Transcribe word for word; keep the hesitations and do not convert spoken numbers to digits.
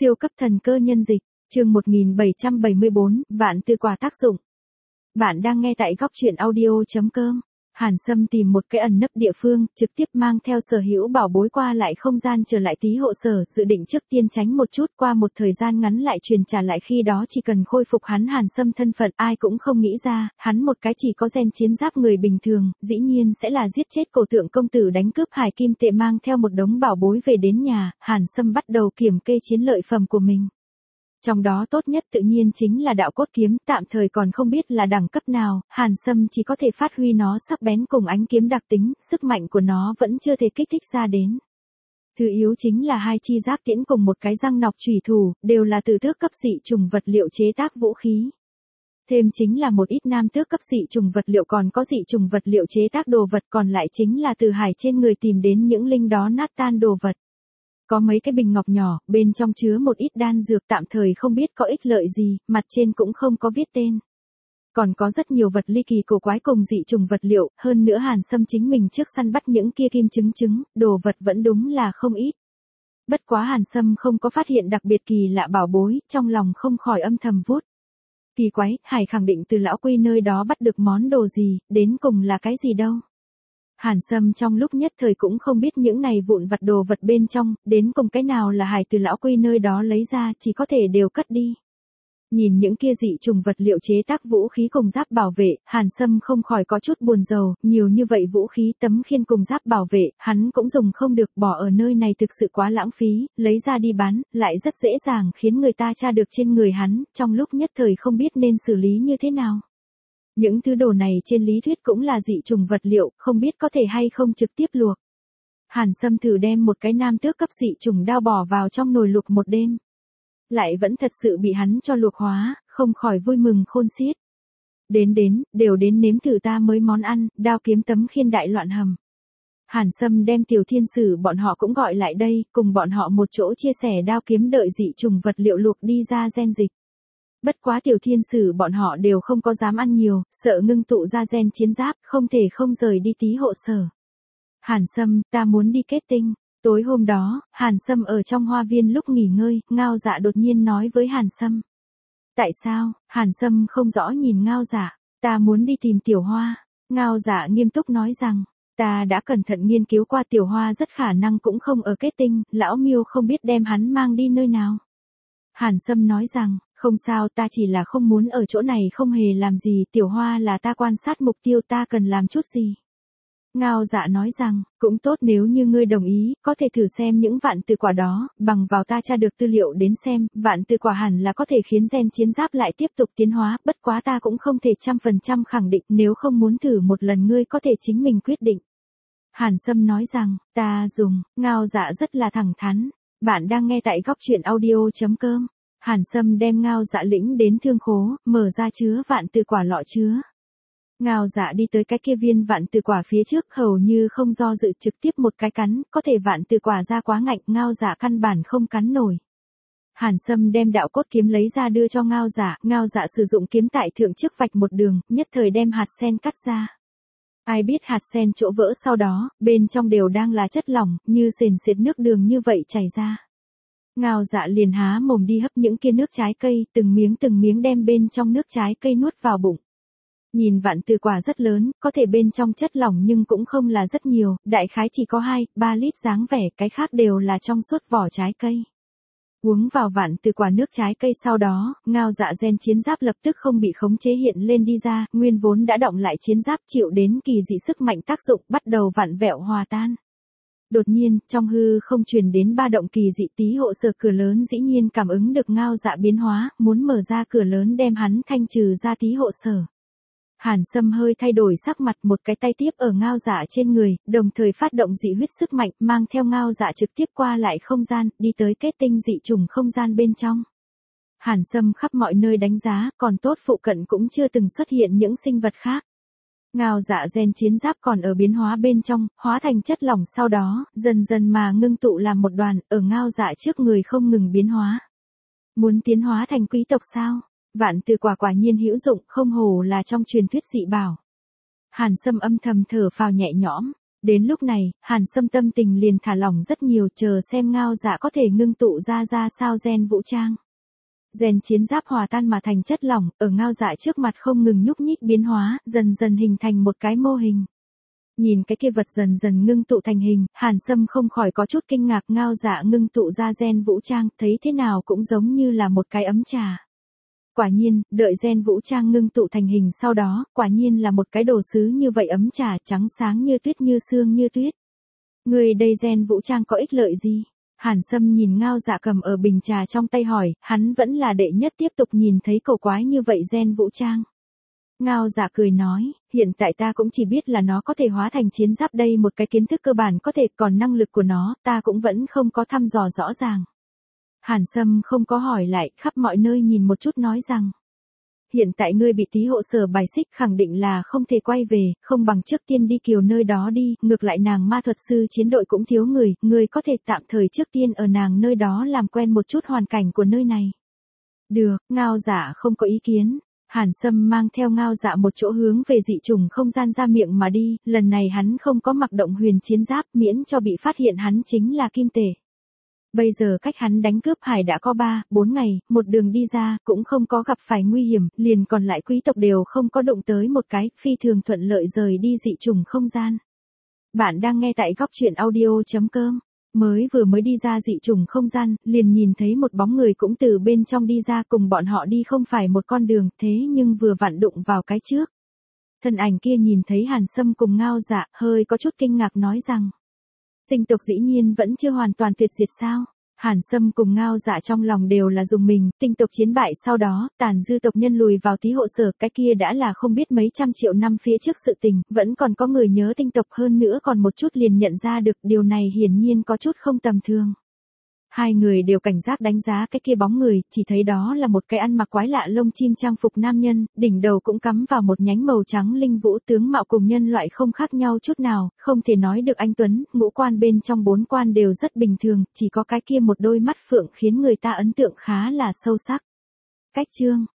Siêu cấp thần cơ nhân dịch, chương một nghìn bảy trăm bảy mươi bốn, vạn tư quả tác dụng. Bạn đang nghe tại góc truyện audio chấm com. Hàn Sâm tìm một cái ẩn nấp địa phương, trực tiếp mang theo sở hữu bảo bối qua lại không gian trở lại tí hộ sở, dự định trước tiên tránh một chút, qua một thời gian ngắn lại truyền trả lại, khi đó chỉ cần khôi phục hắn Hàn Sâm thân phận. Ai cũng không nghĩ ra, hắn một cái chỉ có gen chiến giáp người bình thường, dĩ nhiên sẽ là giết chết cổ tượng công tử, đánh cướp hải kim tệ, mang theo một đống bảo bối về đến nhà. Hàn Sâm bắt đầu kiểm kê chiến lợi phẩm của mình. Trong đó tốt nhất tự nhiên chính là đạo cốt kiếm, tạm thời còn không biết là đẳng cấp nào, Hàn Sâm chỉ có thể phát huy nó sắc bén cùng ánh kiếm đặc tính, sức mạnh của nó vẫn chưa thể kích thích ra đến. Thứ yếu chính là hai chi giáp tiễn cùng một cái răng nọc chủy thủ, đều là từ tước cấp dị trùng vật liệu chế tác vũ khí. Thêm chính là một ít nam tước cấp dị trùng vật liệu, còn có dị trùng vật liệu chế tác đồ vật, còn lại chính là từ hải trên người tìm đến những linh đó nát tan đồ vật. Có mấy cái bình ngọc nhỏ, bên trong chứa một ít đan dược, tạm thời không biết có ích lợi gì, mặt trên cũng không có viết tên. Còn có rất nhiều vật ly kỳ cổ quái cùng dị trùng vật liệu, hơn nữa Hàn Sâm chính mình trước săn bắt những kia kim chứng chứng, đồ vật vẫn đúng là không ít. Bất quá Hàn Sâm không có phát hiện đặc biệt kỳ lạ bảo bối, trong lòng không khỏi âm thầm vuốt. Kỳ quái, Hải khẳng định từ lão Quy nơi đó bắt được món đồ gì, đến cùng là cái gì đâu. Hàn Sâm trong lúc nhất thời cũng không biết những này vụn vặt đồ vật bên trong, đến cùng cái nào là Hải từ lão Quy nơi đó lấy ra, chỉ có thể đều cất đi. Nhìn những kia dị trùng vật liệu chế tác vũ khí cùng giáp bảo vệ, Hàn Sâm không khỏi có chút buồn rầu, nhiều như vậy vũ khí tấm khiên cùng giáp bảo vệ, hắn cũng dùng không được, bỏ ở nơi này thực sự quá lãng phí, lấy ra đi bán, lại rất dễ dàng khiến người ta tra được trên người hắn, trong lúc nhất thời không biết nên xử lý như thế nào. Những thứ đồ này trên lý thuyết cũng là dị trùng vật liệu, không biết có thể hay không trực tiếp luộc. Hàn Sâm thử đem một cái nam tước cấp dị trùng đao bỏ vào trong nồi luộc một đêm. Lại vẫn thật sự bị hắn cho luộc hóa, không khỏi vui mừng khôn xiết. Đến đến, đều đến nếm thử ta mới món ăn, đao kiếm tấm khiên đại loạn hầm. Hàn Sâm đem Tiểu Thiên Sử bọn họ cũng gọi lại đây, cùng bọn họ một chỗ chia sẻ đao kiếm, đợi dị trùng vật liệu luộc đi ra gen dịch. Bất quá Tiểu Thiên Sử bọn họ đều không có dám ăn nhiều, sợ ngưng tụ ra gen chiến giáp, không thể không rời đi tí hộ sở. Hàn Sâm, ta muốn đi kết tinh. Tối hôm đó, Hàn Sâm ở trong hoa viên lúc nghỉ ngơi, Ngao Dạ đột nhiên nói với Hàn Sâm. Tại sao? Hàn Sâm không rõ nhìn Ngao Dạ. Ta muốn đi tìm Tiểu Hoa. Ngao Dạ nghiêm túc nói rằng, ta đã cẩn thận nghiên cứu qua, Tiểu Hoa rất khả năng cũng không ở kết tinh, lão Miêu không biết đem hắn mang đi nơi nào. Hàn Sâm nói rằng, không sao, ta chỉ là không muốn ở chỗ này không hề làm gì, Tiểu Hoa là ta quan sát mục tiêu, ta cần làm chút gì. Ngao Dạ nói rằng, cũng tốt, nếu như ngươi đồng ý, có thể thử xem những vạn tư quả đó, bằng vào ta tra được tư liệu đến xem, vạn tư quả hẳn là có thể khiến gen chiến giáp lại tiếp tục tiến hóa, bất quá ta cũng không thể trăm phần trăm khẳng định, nếu không muốn thử một lần ngươi có thể chính mình quyết định. Hàn Sâm nói rằng, ta dùng, Ngao Dạ rất là thẳng thắn. Bạn đang nghe tại góc truyện audio chấm com. Hàn Sâm đem Ngao Dạ lĩnh đến thương khố, mở ra chứa vạn tư quả lọ chứa. Ngao Dạ đi tới cái kia viên vạn tư quả phía trước, hầu như không do dự, trực tiếp một cái cắn, có thể vạn tư quả ra quá ngạnh, Ngao Dạ căn bản không cắn nổi. Hàn Sâm đem đạo cốt kiếm lấy ra đưa cho Ngao Dạ, Ngao Dạ sử dụng kiếm tại thượng trước vạch một đường, nhất thời đem hạt sen cắt ra. Ai biết hạt sen chỗ vỡ sau đó, bên trong đều đang là chất lỏng, như sền sệt nước đường như vậy chảy ra. Ngao Dạ liền há mồm đi hấp những kia nước trái cây, từng miếng từng miếng đem bên trong nước trái cây nuốt vào bụng. Nhìn vạn tư quả rất lớn, có thể bên trong chất lỏng nhưng cũng không là rất nhiều, đại khái chỉ có hai, ba lít dáng vẻ, cái khác đều là trong suốt vỏ trái cây. Uống vào vạn tư quả nước trái cây sau đó, Ngao Dạ gen chiến giáp lập tức không bị khống chế hiện lên đi ra, nguyên vốn đã động lại chiến giáp chịu đến kỳ dị sức mạnh tác dụng, bắt đầu vặn vẹo hòa tan. Đột nhiên, trong hư không truyền đến ba động kỳ dị, tí hộ sở cửa lớn dĩ nhiên cảm ứng được Ngao Dạ biến hóa, muốn mở ra cửa lớn đem hắn thanh trừ ra tí hộ sở. Hàn Sâm hơi thay đổi sắc mặt, một cái tay tiếp ở Ngao Dạ trên người, đồng thời phát động dị huyết sức mạnh, mang theo Ngao Dạ trực tiếp qua lại không gian, đi tới kết tinh dị trùng không gian bên trong. Hàn Sâm khắp mọi nơi đánh giá, còn tốt phụ cận cũng chưa từng xuất hiện những sinh vật khác. Ngao Dạ gen chiến giáp còn ở biến hóa bên trong, hóa thành chất lỏng sau đó, dần dần mà ngưng tụ làm một đoàn, ở Ngao Dạ trước người không ngừng biến hóa. Muốn tiến hóa thành quý tộc sao? Vạn tư quả quả nhiên hữu dụng, không hồ là trong truyền thuyết dị bảo. Hàn Sâm âm thầm thở phào nhẹ nhõm, Đến lúc này, Hàn Sâm tâm tình liền thả lỏng rất nhiều, chờ xem Ngao Dạ có thể ngưng tụ ra ra sao gen vũ trang. Gen chiến giáp hòa tan mà thành chất lỏng, ở Ngao Dạ trước mặt không ngừng nhúc nhích biến hóa, dần dần hình thành một cái mô hình. Nhìn cái kia vật dần dần ngưng tụ thành hình, Hàn Sâm không khỏi có chút kinh ngạc. Ngao Dạ ngưng tụ ra gen vũ trang, thấy thế nào cũng giống như là một cái ấm trà. Quả nhiên, đợi gen vũ trang ngưng tụ thành hình sau đó, quả nhiên là một cái đồ sứ như vậy ấm trà, trắng sáng như tuyết, như sương như tuyết. Người đây gen vũ trang có ích lợi gì? Hàn Sâm nhìn Ngao Dạ cầm ở bình trà trong tay hỏi, hắn vẫn là đệ nhất tiếp tục nhìn thấy cổ quái như vậy gen vũ trang. Ngao Dạ cười nói, hiện tại ta cũng chỉ biết là nó có thể hóa thành chiến giáp, đây một cái kiến thức cơ bản có thể, còn năng lực của nó, ta cũng vẫn không có thăm dò rõ ràng. Hàn Sâm không có hỏi lại, khắp mọi nơi nhìn một chút nói rằng. Hiện tại ngươi bị Tý Hộ Sở bài xích, khẳng định là không thể quay về, không bằng trước tiên đi Kiều nơi đó đi, ngược lại nàng ma thuật sư chiến đội cũng thiếu người, ngươi có thể tạm thời trước tiên ở nàng nơi đó làm quen một chút hoàn cảnh của nơi này. Được, Ngao Dạ không có ý kiến. Hàn Sâm mang theo Ngao Dạ một chỗ hướng về dị trùng không gian ra miệng mà đi, lần này hắn không có mặc động huyền chiến giáp, miễn cho bị phát hiện hắn chính là kim tể. Bây giờ cách hắn đánh cướp hải đã có ba, bốn ngày, một đường đi ra, cũng không có gặp phải nguy hiểm, liền còn lại quý tộc đều không có đụng tới một cái, phi thường thuận lợi rời đi dị trùng không gian. Bạn đang nghe tại góc truyện audio chấm com. Mới vừa mới đi ra dị trùng không gian, liền nhìn thấy một bóng người cũng từ bên trong đi ra, cùng bọn họ đi không phải một con đường, thế nhưng vừa vặn đụng vào cái trước. Thân ảnh kia nhìn thấy Hàn Sâm cùng Ngao Dạ, hơi có chút kinh ngạc nói rằng. Tinh tộc dĩ nhiên vẫn chưa hoàn toàn tuyệt diệt sao? Hàn Sâm cùng Ngao Dạ trong lòng đều là dùng mình, tinh tộc chiến bại sau đó, tàn dư tộc nhân lùi vào Tý Hộ Sở, cái kia đã là không biết mấy trăm triệu năm phía trước sự tình, vẫn còn có người nhớ tinh tộc, hơn nữa còn một chút liền nhận ra được, điều này hiển nhiên có chút không tầm thường. Hai người đều cảnh giác đánh giá cái kia bóng người, chỉ thấy đó là một cái ăn mặc quái lạ lông chim trang phục nam nhân, đỉnh đầu cũng cắm vào một nhánh màu trắng linh vũ, tướng mạo cùng nhân loại không khác nhau chút nào, không thể nói được anh tuấn, ngũ quan bên trong bốn quan đều rất bình thường, chỉ có cái kia một đôi mắt phượng khiến người ta ấn tượng khá là sâu sắc. Cách chương,